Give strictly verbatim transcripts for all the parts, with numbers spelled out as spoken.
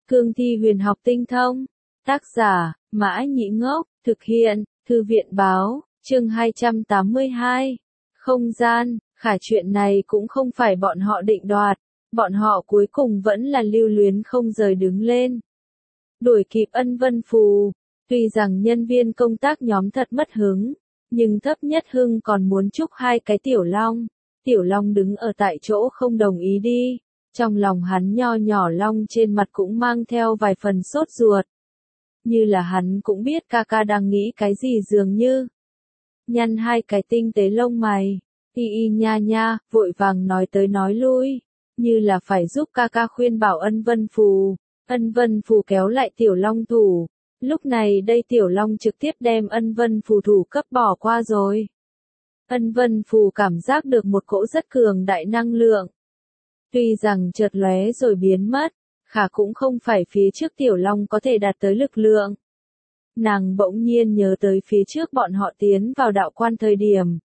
Cương thi huyền học tinh thông. Tác giả, Mã Nhĩ Ngốc, thực hiện, Thư viện Báo, chương hai trăm tám mươi hai. Không gian, khả chuyện này cũng không phải bọn họ định đoạt, bọn họ cuối cùng vẫn là lưu luyến không rời đứng lên. Đuổi kịp Ân Vân Phù, tuy rằng nhân viên công tác nhóm thật mất hứng, nhưng thấp nhất hưng còn muốn chúc hai cái Tiểu Long. Tiểu Long đứng ở tại chỗ không đồng ý đi, trong lòng hắn nho nhỏ Long trên mặt cũng mang theo vài phần sốt ruột. Như là hắn cũng biết ca ca đang nghĩ cái gì dường như. Nhăn hai cái tinh tế lông mày, y y nha nha, vội vàng nói tới nói lui, như là phải giúp ca ca khuyên bảo Ân Vân Phù. Ân Vân Phù kéo lại Tiểu Long thủ, lúc này đây Tiểu Long trực tiếp đem Ân Vân Phù thủ cấp bỏ qua rồi. Ân Vân Phù cảm giác được một cỗ rất cường đại năng lượng. Tuy rằng chợt lóe rồi biến mất, khả cũng không phải phía trước Tiểu Long có thể đạt tới lực lượng. Nàng bỗng nhiên nhớ tới phía trước bọn họ tiến vào đạo quan thời điểm.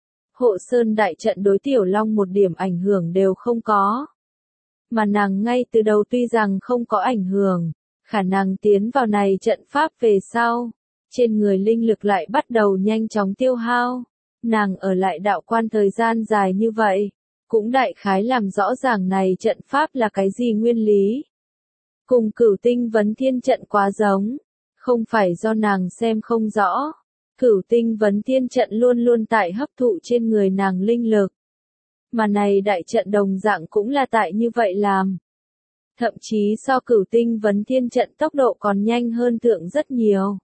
Hộ Sơn đại trận đối Tiểu Long một điểm ảnh hưởng đều không có. Mà nàng ngay từ đầu tuy rằng không có ảnh hưởng, khả năng tiến vào này trận pháp về sau, trên người linh lực lại bắt đầu nhanh chóng tiêu hao. Nàng ở lại đạo quan thời gian dài như vậy, cũng đại khái làm rõ ràng này trận pháp là cái gì nguyên lý. Cùng Cửu Tinh Vấn Thiên trận quá giống, không phải do nàng xem không rõ. Cửu Tinh Vấn Thiên trận luôn luôn tại hấp thụ trên người nàng linh lực. Mà này đại trận đồng dạng cũng là tại như vậy làm. Thậm chí so Cửu Tinh Vấn Thiên trận tốc độ còn nhanh hơn thượng rất nhiều.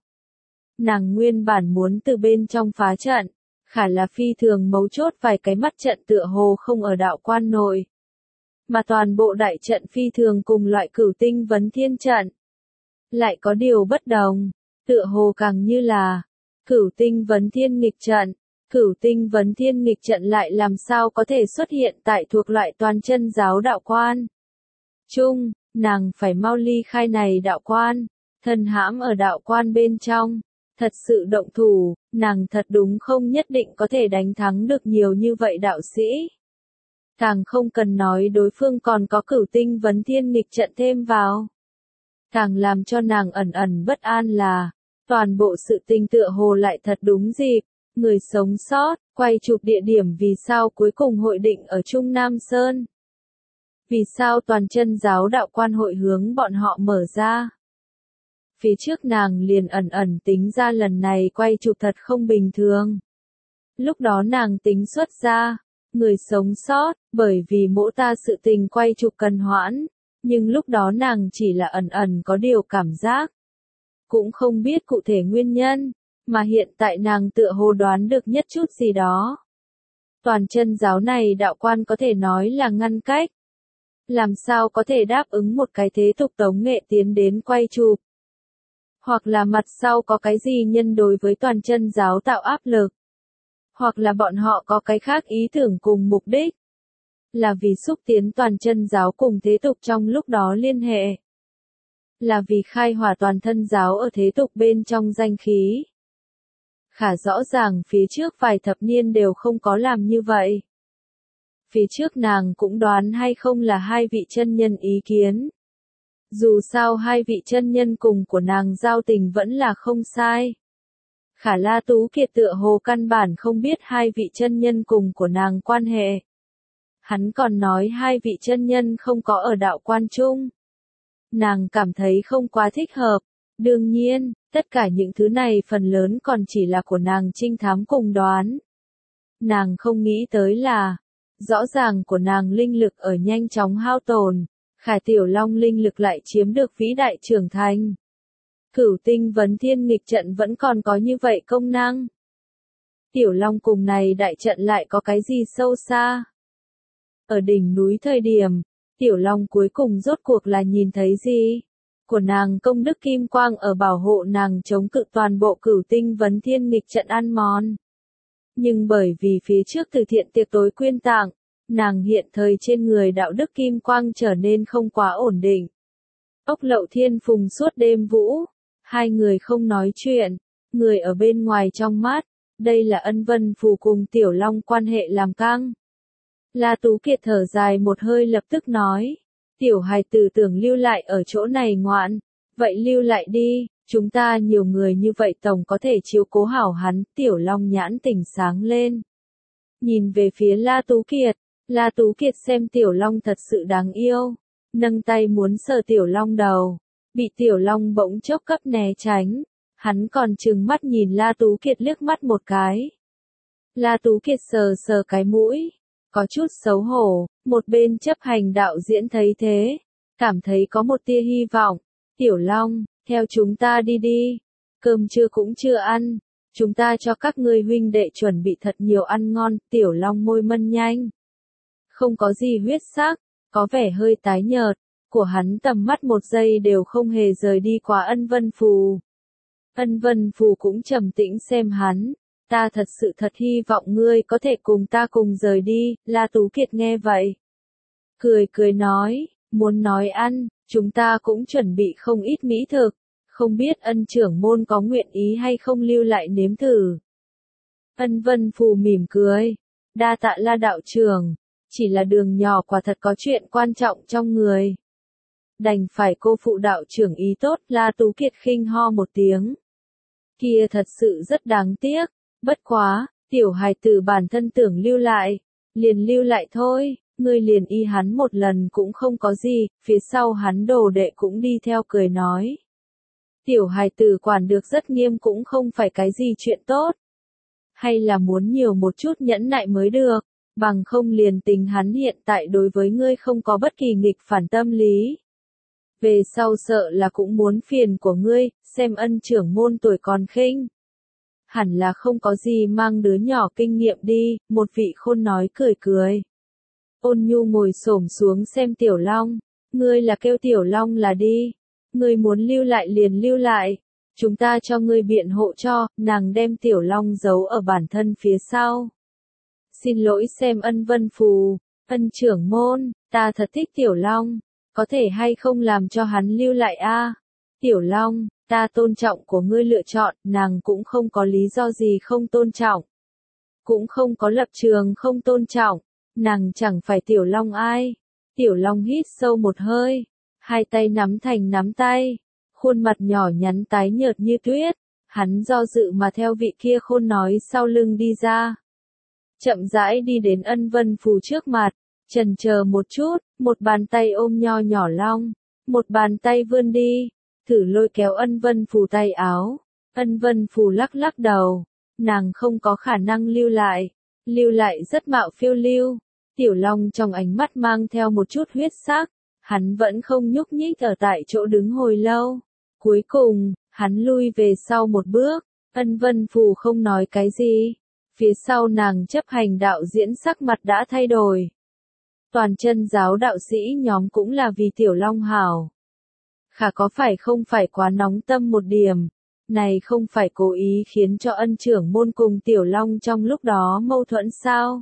Nàng nguyên bản muốn từ bên trong phá trận, khả là phi thường mấu chốt vài cái mắt trận tựa hồ không ở đạo quan nội. Mà toàn bộ đại trận phi thường cùng loại Cửu Tinh Vấn Thiên trận. Lại có điều bất đồng, tựa hồ càng như là Cửu Tinh Vấn Thiên nghịch trận. Cửu Tinh Vấn Thiên nghịch trận lại làm sao có thể xuất hiện tại thuộc loại toàn chân giáo đạo quan. Chung, nàng phải mau ly khai này đạo quan, thân hãm ở đạo quan bên trong. Thật sự động thủ, nàng thật đúng không nhất định có thể đánh thắng được nhiều như vậy đạo sĩ. Càng không cần nói đối phương còn có Cửu Tinh Vấn Thiên nghịch trận thêm vào. Càng làm cho nàng ẩn ẩn bất an là, toàn bộ sự tình tựa hồ lại thật đúng dịp, người sống sót, quay chụp địa điểm vì sao cuối cùng hội định ở Trung Nam Sơn. Vì sao toàn chân giáo đạo quan hội hướng bọn họ mở ra. Phía trước nàng liền ẩn ẩn tính ra lần này quay chụp thật không bình thường. Lúc đó nàng tính xuất ra, người sống sót, bởi vì mỗi ta sự tình quay chụp cần hoãn, nhưng lúc đó nàng chỉ là ẩn ẩn có điều cảm giác. Cũng không biết cụ thể nguyên nhân, mà hiện tại nàng tựa hồ đoán được nhất chút gì đó. Toàn chân giáo này đạo quan có thể nói là ngăn cách. Làm sao có thể đáp ứng một cái thế tục tống nghệ tiến đến quay chụp. Hoặc là mặt sau có cái gì nhân đối với toàn chân giáo tạo áp lực. Hoặc là bọn họ có cái khác ý tưởng cùng mục đích. Là vì xúc tiến toàn chân giáo cùng thế tục trong lúc đó liên hệ. Là vì khai hỏa toàn thân giáo ở thế tục bên trong danh khí. Khả rõ ràng phía trước vài thập niên đều không có làm như vậy. Phía trước nàng cũng đoán hay không là hai vị chân nhân ý kiến. Dù sao hai vị chân nhân cùng của nàng giao tình vẫn là không sai. Khả La Tú Kiệt tựa hồ căn bản không biết hai vị chân nhân cùng của nàng quan hệ. Hắn còn nói hai vị chân nhân không có ở đạo quan chung. Nàng cảm thấy không quá thích hợp. Đương nhiên, tất cả những thứ này phần lớn còn chỉ là của nàng trinh thám cùng đoán. Nàng không nghĩ tới là, rõ ràng của nàng linh lực ở nhanh chóng hao tồn, khả Tiểu Long linh lực lại chiếm được vĩ đại trưởng thành. Cửu Tinh Vấn Thiên nghịch trận vẫn còn có như vậy công năng. Tiểu Long cùng này đại trận lại có cái gì sâu xa. Ở đỉnh núi thời điểm, Tiểu Long cuối cùng rốt cuộc là nhìn thấy gì? Của nàng công đức kim quang ở bảo hộ nàng chống cự toàn bộ Cửu Tinh Vấn Thiên nghịch trận ăn mòn. Nhưng bởi vì phía trước từ thiện tiệc tối quyên tặng, nàng hiện thời trên người đạo đức kim quang trở nên không quá ổn định. Ốc Lậu Thiên Phùng suốt đêm vũ, hai người không nói chuyện, người ở bên ngoài trong mắt, đây là Ân Vân Phù cùng Tiểu Long quan hệ làm căng. La Tú Kiệt thở dài một hơi lập tức nói, Tiểu hài tử tưởng lưu lại ở chỗ này ngoạn, vậy lưu lại đi, chúng ta nhiều người như vậy tổng có thể chiếu cố hảo hắn, Tiểu Long nhãn tỉnh sáng lên. Nhìn về phía La Tú Kiệt, La Tú Kiệt xem Tiểu Long thật sự đáng yêu, nâng tay muốn sờ Tiểu Long đầu, bị Tiểu Long bỗng chốc cấp né tránh, hắn còn trừng mắt nhìn La Tú Kiệt liếc mắt một cái. La Tú Kiệt sờ sờ cái mũi, có chút xấu hổ, một bên chấp hành đạo diễn thấy thế, cảm thấy có một tia hy vọng. Tiểu Long, theo chúng ta đi đi, cơm trưa cũng chưa ăn, chúng ta cho các ngươi huynh đệ chuẩn bị thật nhiều ăn ngon. Tiểu Long môi mân nhanh, không có gì huyết sắc, có vẻ hơi tái nhợt, của hắn tầm mắt một giây đều không hề rời đi qua Ân Vân Phù. Ân Vân Phù cũng trầm tĩnh xem hắn. Ta thật sự thật hy vọng ngươi có thể cùng ta cùng rời đi. La Tú Kiệt nghe vậy, cười cười nói, muốn nói ăn, chúng ta cũng chuẩn bị không ít mỹ thực, không biết Ân trưởng môn có nguyện ý hay không lưu lại nếm thử. Ân Vân Phù mỉm cười, đa tạ La đạo trưởng, chỉ là đường nhỏ quả thật có chuyện quan trọng trong người. Đành phải cô phụ đạo trưởng ý tốt. La Tú Kiệt khinh ho một tiếng. Kia thật sự rất đáng tiếc. Bất quá, tiểu hài tử bản thân tưởng lưu lại, liền lưu lại thôi, ngươi liền y hắn một lần cũng không có gì. Phía sau hắn đồ đệ cũng đi theo cười nói. Tiểu hài tử quản được rất nghiêm cũng không phải cái gì chuyện tốt. Hay là muốn nhiều một chút nhẫn nại mới được, bằng không liền tình hắn hiện tại đối với ngươi không có bất kỳ nghịch phản tâm lý. Về sau sợ là cũng muốn phiền của ngươi, xem Ân trưởng môn tuổi còn khinh. Hẳn là không có gì mang đứa nhỏ kinh nghiệm đi, một vị khôn nói cười cười. Ôn Nhu ngồi xổm xuống xem Tiểu Long, ngươi là kêu Tiểu Long là đi, ngươi muốn lưu lại liền lưu lại, chúng ta cho ngươi biện hộ cho. Nàng đem Tiểu Long giấu ở bản thân phía sau. Xin lỗi xem Ân Vân Phù, Ân trưởng môn, ta thật thích Tiểu Long, có thể hay không làm cho hắn lưu lại a? Tiểu Long, ta tôn trọng của ngươi lựa chọn, nàng cũng không có lý do gì không tôn trọng. Cũng không có lập trường không tôn trọng, nàng chẳng phải Tiểu Long ai. Tiểu Long hít sâu một hơi, hai tay nắm thành nắm tay, khuôn mặt nhỏ nhắn tái nhợt như tuyết, hắn do dự mà theo vị kia khôn nói sau lưng đi ra. Chậm rãi đi đến Ân Vân Phù trước mặt, chần chờ một chút, một bàn tay ôm nho nhỏ Long, một bàn tay vươn đi, thử lôi kéo Ân Vân Phù tay áo. Ân Vân Phù lắc lắc đầu, nàng không có khả năng lưu lại, lưu lại rất mạo phiêu lưu. Tiểu Long trong ánh mắt mang theo một chút huyết sắc, hắn vẫn không nhúc nhích ở tại chỗ đứng hồi lâu. Cuối cùng, hắn lui về sau một bước, Ân Vân Phù không nói cái gì. Phía sau nàng chấp hành đạo diễn sắc mặt đã thay đổi. Toàn chân giáo đạo sĩ nhóm cũng là vì Tiểu Long hảo. Khả có phải không phải quá nóng tâm một điểm, này không phải cố ý khiến cho Ân trưởng môn cùng Tiểu Long trong lúc đó mâu thuẫn sao?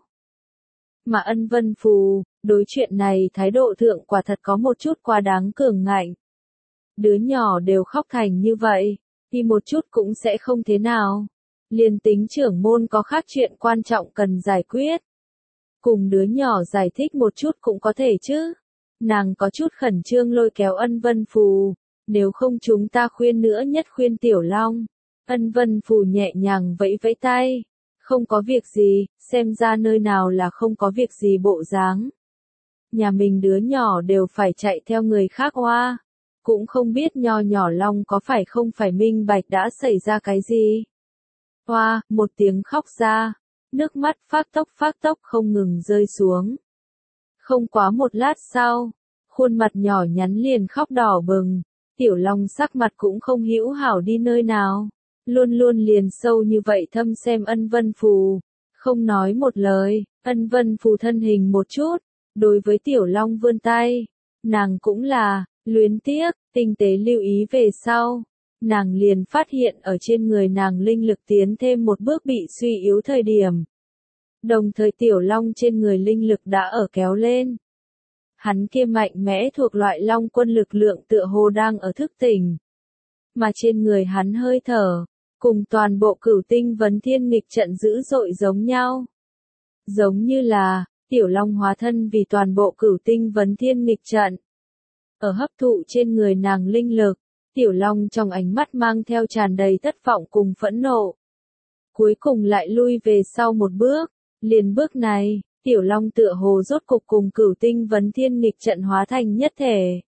Mà Ân Vân Phù, đối chuyện này thái độ thượng quả thật có một chút quá đáng cường ngạnh. Đứa nhỏ đều khóc thành như vậy, thì một chút cũng sẽ không thế nào. Liền tính trưởng môn có khác chuyện quan trọng cần giải quyết. Cùng đứa nhỏ giải thích một chút cũng có thể chứ. Nàng có chút khẩn trương lôi kéo Ân Vân Phù, nếu không chúng ta khuyên nữa nhất khuyên Tiểu Long. Ân Vân Phù nhẹ nhàng vẫy vẫy tay, không có việc gì, xem ra nơi nào là không có việc gì bộ dáng. Nhà mình đứa nhỏ đều phải chạy theo người khác oa, cũng không biết nho nhỏ Long có phải không phải minh bạch đã xảy ra cái gì. Oa, một tiếng khóc ra, nước mắt phác tốc phác tốc không ngừng rơi xuống. Không quá một lát sau, khuôn mặt nhỏ nhắn liền khóc đỏ bừng, Tiểu Long sắc mặt cũng không hữu hảo đi nơi nào, luôn luôn liền sâu như vậy thâm xem Ân Vân Phù, không nói một lời. Ân Vân Phù thân hình một chút, đối với Tiểu Long vươn tay, nàng cũng là, luyến tiếc, tinh tế lưu ý về sau. Nàng liền phát hiện ở trên người nàng linh lực tiến thêm một bước bị suy yếu thời điểm. Đồng thời Tiểu Long trên người linh lực đã ở kéo lên. Hắn kia mạnh mẽ thuộc loại Long quân lực lượng tựa hồ đang ở thức tỉnh. Mà trên người hắn hơi thở, cùng toàn bộ Cửu Tinh Vấn Thiên nghịch trận dữ dội giống nhau. Giống như là, Tiểu Long hóa thân vì toàn bộ Cửu Tinh Vấn Thiên nghịch trận. ở hấp thụ trên người nàng linh lực. Tiểu Long trong ánh mắt mang theo tràn đầy thất vọng cùng phẫn nộ. Cuối cùng lại lui về sau một bước, liền bước này, Tiểu Long tựa hồ rốt cục cùng Cửu Tinh Vấn Thiên nghịch trận hóa thành nhất thể.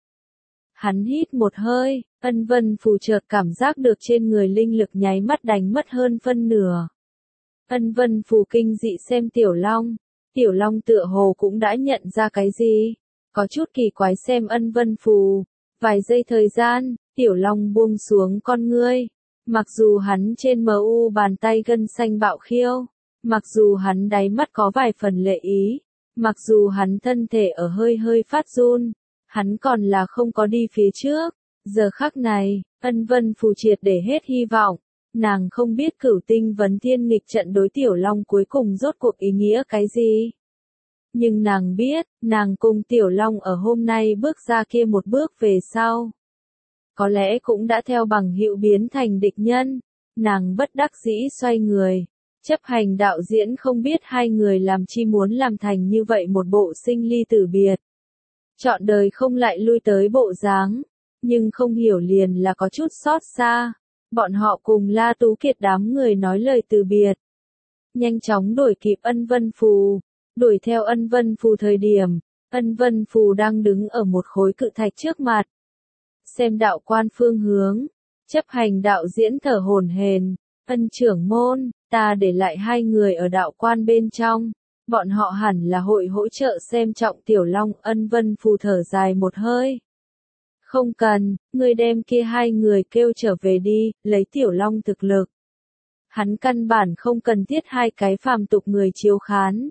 Hắn hít một hơi, Ân Vân Phù chợt cảm giác được trên người linh lực nháy mắt đánh mất hơn phân nửa. Ân Vân Phù kinh dị xem Tiểu Long, Tiểu Long tựa hồ cũng đã nhận ra cái gì, có chút kỳ quái xem Ân Vân Phù. Vài giây thời gian, Tiểu Long buông xuống con ngươi. Mặc dù hắn trên mờ u bàn tay gân xanh bạo khiêu, mặc dù hắn đáy mắt có vài phần lệ ý, mặc dù hắn thân thể ở hơi hơi phát run, hắn còn là không có đi phía trước. Giờ khắc này, Ân Vân Phù triệt để hết hy vọng. Nàng không biết Cửu Tinh Vấn Thiên nghịch trận đối Tiểu Long cuối cùng rốt cuộc ý nghĩa cái gì. Nhưng nàng biết, nàng cùng Tiểu Long ở hôm nay bước ra kia một bước về sau. Có lẽ cũng đã theo bằng hữu biến thành địch nhân. Nàng bất đắc dĩ xoay người. Chấp hành đạo diễn không biết hai người làm chi muốn làm thành như vậy một bộ sinh ly tử biệt. Chọn đời không lại lui tới bộ dáng. Nhưng không hiểu liền là có chút xót xa. Bọn họ cùng La Tú Kiệt đám người nói lời từ biệt. Nhanh chóng đuổi kịp Ân Vân Phù. Đuổi theo Ân Vân Phù thời điểm, Ân Vân Phù đang đứng ở một khối cự thạch trước mặt. Xem đạo quan phương hướng, chấp hành đạo diễn thở hổn hển, Ân trưởng môn, ta để lại hai người ở đạo quan bên trong. Bọn họ hẳn là hội hỗ trợ xem trọng Tiểu Long. Ân Vân Phù thở dài một hơi. Không cần, ngươi đem kia hai người kêu trở về đi, lấy Tiểu Long thực lực. Hắn căn bản không cần thiết hai cái phàm tục người chiếu khán.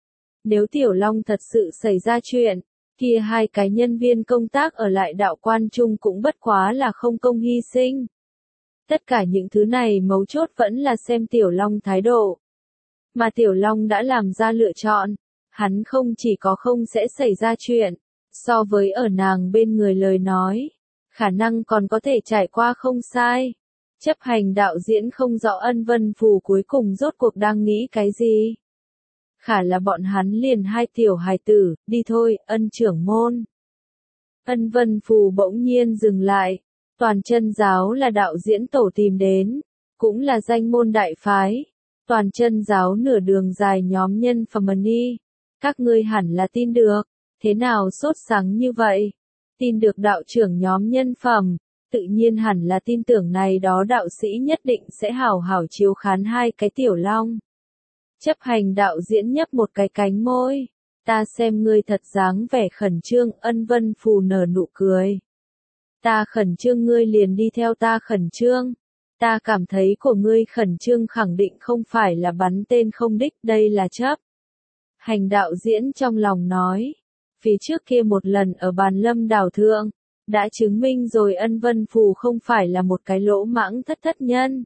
Nếu Tiểu Long thật sự xảy ra chuyện, kia hai cái nhân viên công tác ở lại đạo quan chung cũng bất quá là không công hy sinh. Tất cả những thứ này mấu chốt vẫn là xem Tiểu Long thái độ. Mà Tiểu Long đã làm ra lựa chọn, hắn không chỉ có không sẽ xảy ra chuyện, so với ở nàng bên người lời nói, khả năng còn có thể trải qua không sai. Chấp hành đạo diễn không rõ Ân Vân Phù cuối cùng rốt cuộc đang nghĩ cái gì. Khả là bọn hắn liền hai tiểu hài tử, đi thôi, Ân trưởng môn. Ân Vân Phù bỗng nhiên dừng lại, Toàn Chân Giáo là đạo diễn tổ tìm đến, cũng là danh môn đại phái. Toàn Chân Giáo nửa đường dài nhóm nhân phẩm ni, các ngươi hẳn là tin được, thế nào sốt sắng như vậy? Tin được đạo trưởng nhóm nhân phẩm, tự nhiên hẳn là tin tưởng này đó đạo sĩ nhất định sẽ hảo hảo chiếu khán hai cái Tiểu Long. Chấp hành đạo diễn nhấp một cái cánh môi, ta xem ngươi thật dáng vẻ khẩn trương. Ân Vân Phù nở nụ cười. Ta khẩn trương ngươi liền đi theo ta khẩn trương. Ta cảm thấy của ngươi khẩn trương khẳng định không phải là bắn tên không đích, đây là chấp. Hành đạo diễn trong lòng nói, phía trước kia một lần ở bàn lâm đảo thượng, đã chứng minh rồi Ân Vân Phù không phải là một cái lỗ mãng thất thất nhân.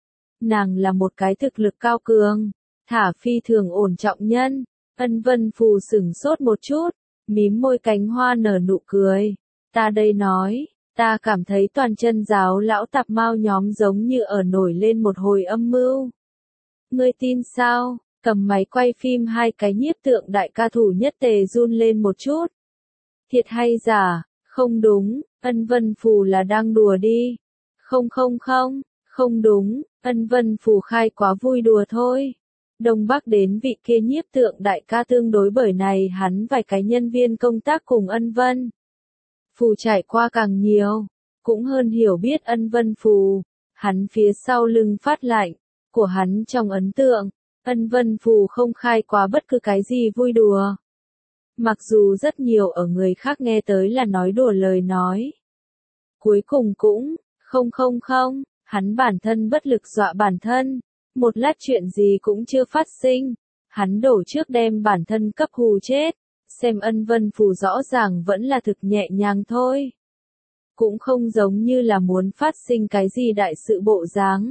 Nàng là một cái thực lực cao cường, thả phi thường ổn trọng nhân. Ân Vân Phù sửng sốt một chút, mím môi cánh hoa nở nụ cười. Ta đây nói, ta cảm thấy Toàn Chân Giáo lão tạp mao nhóm giống như ở nổi lên một hồi âm mưu. Ngươi tin sao? Cầm máy quay phim hai cái nhiếp tượng đại ca thủ nhất tề run lên một chút. Thiệt hay giả? Không đúng, Ân Vân Phù là đang đùa đi. Không không không, không đúng, Ân Vân Phù khai quá vui đùa thôi. Đông Bắc đến vị kia nhiếp tượng đại ca tương đối bởi này hắn vài cái nhân viên công tác cùng Ân Vân Phù trải qua càng nhiều, cũng hơn hiểu biết Ân Vân Phù. Hắn phía sau lưng phát lạnh, của hắn trong ấn tượng, Ân Vân Phù không khai quá bất cứ cái gì vui đùa. Mặc dù rất nhiều ở người khác nghe tới là nói đùa lời nói. Cuối cùng cũng, không không không, hắn bản thân bất lực dọa bản thân. Một lát chuyện gì cũng chưa phát sinh. Hắn đổ trước đem bản thân cấp hù chết. Xem Ân Vân Phù rõ ràng vẫn là thực nhẹ nhàng thôi. Cũng không giống như là muốn phát sinh cái gì đại sự bộ dáng.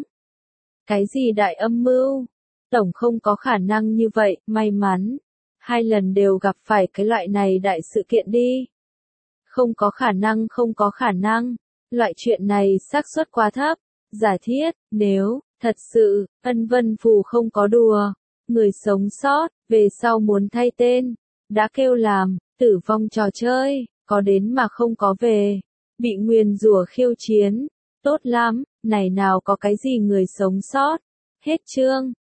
Cái gì đại âm mưu. Tổng không có khả năng như vậy, may mắn. Hai lần đều gặp phải cái loại này đại sự kiện đi. Không có khả năng không có khả năng. Loại chuyện này xác suất quá thấp. Giả thiết, nếu, thật sự, Ân Vân Phù không có đùa. Người sống sót, về sau muốn thay tên. Đã kêu làm, tử vong trò chơi. có đến mà không có về, bị nguyền rủa khiêu chiến, tốt lắm, này nào có cái gì người sống sót, hết chương.